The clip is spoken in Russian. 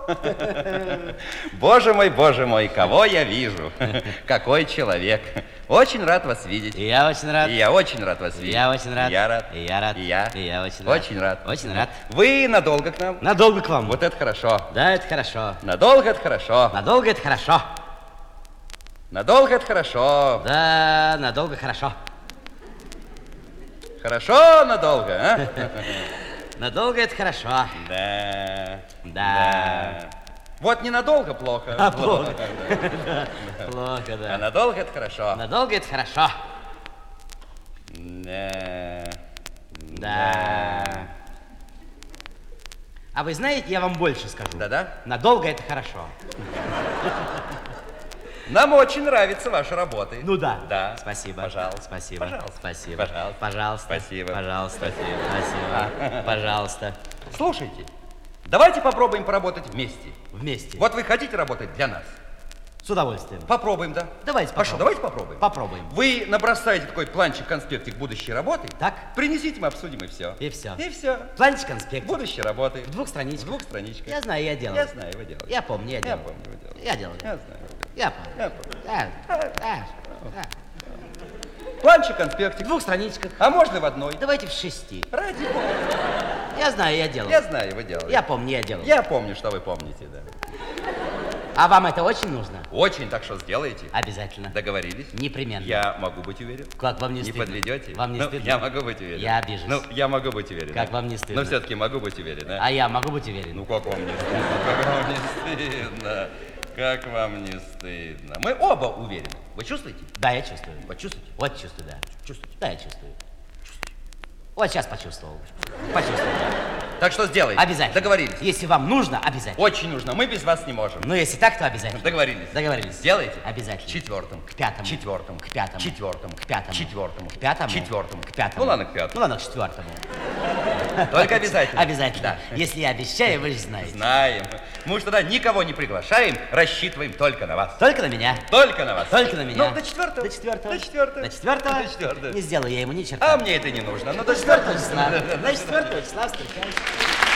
Боже мой, кого я вижу? Какой человек. Очень рад вас видеть. И я очень рад. И я очень рад вас видеть. Я очень рад. Я рад. И я рад. И я. И я очень рад. Очень рад. Очень рад. Вы надолго к нам? Надолго к вам. Вот это хорошо. Да, это хорошо. Надолго это хорошо. Надолго это хорошо. Надолго это хорошо. Да, надолго хорошо. Хорошо надолго, а? Надолго это хорошо. Да. Да. Вот ненадолго плохо. А, плохо. Плохо, А да. надолго это хорошо. Надолго это хорошо. Да. Да. А вы знаете, я вам больше скажу. Да-да? Надолго это хорошо. Нам очень нравятся ваши работы. Ну да. Да. Спасибо. Пожалуйста. Спасибо. Пожалуйста. Спасибо. Пожалуйста. Пожалуйста. Спасибо. Пожалуйста. Спасибо. Спасибо. Пожалуйста. Слушайте, давайте попробуем поработать вместе. Вместе. Вот вы хотите работать для нас? С удовольствием. Попробуем, да? Давайте Хорошо, попробуем. давайте попробуем. Попробуем. Вы набросаете такой планчик, конспектик будущей работы. Так. Принесите, мы обсудим, и все. И все. И все. Планчик, конспект. Будущей работы. В 2 страничках. В 2 страничках. Я знаю, я делал. Я знаю, вы делаете. Я помню, я делал. Я помню, вы делаете. Я делал. Я знаю, вы делаете. Я помню. Я помню. Да. Планчик, конспектик. В 2 страничках. А можно в одной? Давайте в 6. Ради бога. Я знаю, я делал. Я знаю, вы делаете. Я помню, я делал. Я помню, что вы помните, да. А вам это очень нужно? Очень, так что сделаете. Обязательно. Договорились? Непременно. Я могу быть уверен. Как вам не Не стыдно? подведете? Вам не Ну, стыдно? я могу быть уверен. Я обижусь. Ну, я могу быть уверен. Как да? вам не стыдно? Но все-таки могу быть уверен, да? А я могу быть уверен? Ну, как вам не стыдно? Как вам не стыдно? Как вам не стыдно? Мы оба уверены. Вы чувствуете? Да, я чувствую. Вы чувствуете? Вот чувствую, да. Чувствуете? Да, я чувствую. Вот сейчас почувствовал. Почувствовал. Так что сделайте. Обязательно. Договорились. Если вам нужно, обязательно. Очень нужно. Мы без вас не можем. Ну, если так, то обязательно. Договорились. Договорились. Сделайте? Обязательно. Четвертым. К 5. Четвертым. К 5. Четвертым. К 5. Четвертым. К 5. Четвертым. К 5. Ну, ладно, к 5. Ну, ладно, к 4. Только обязательно. Обязательно. Да. Если я обещаю, вы же знаете. Знаем. Мы уж тогда никого не приглашаем, рассчитываем только на вас. Только на меня. Только на вас. Только на меня. Ну, до 4. До 4. До 4. До 4. До 4. Не сделаю я ему ни черта. А мне это не нужно. Ну, до 4 4. числа. До 4 числа встречаемся.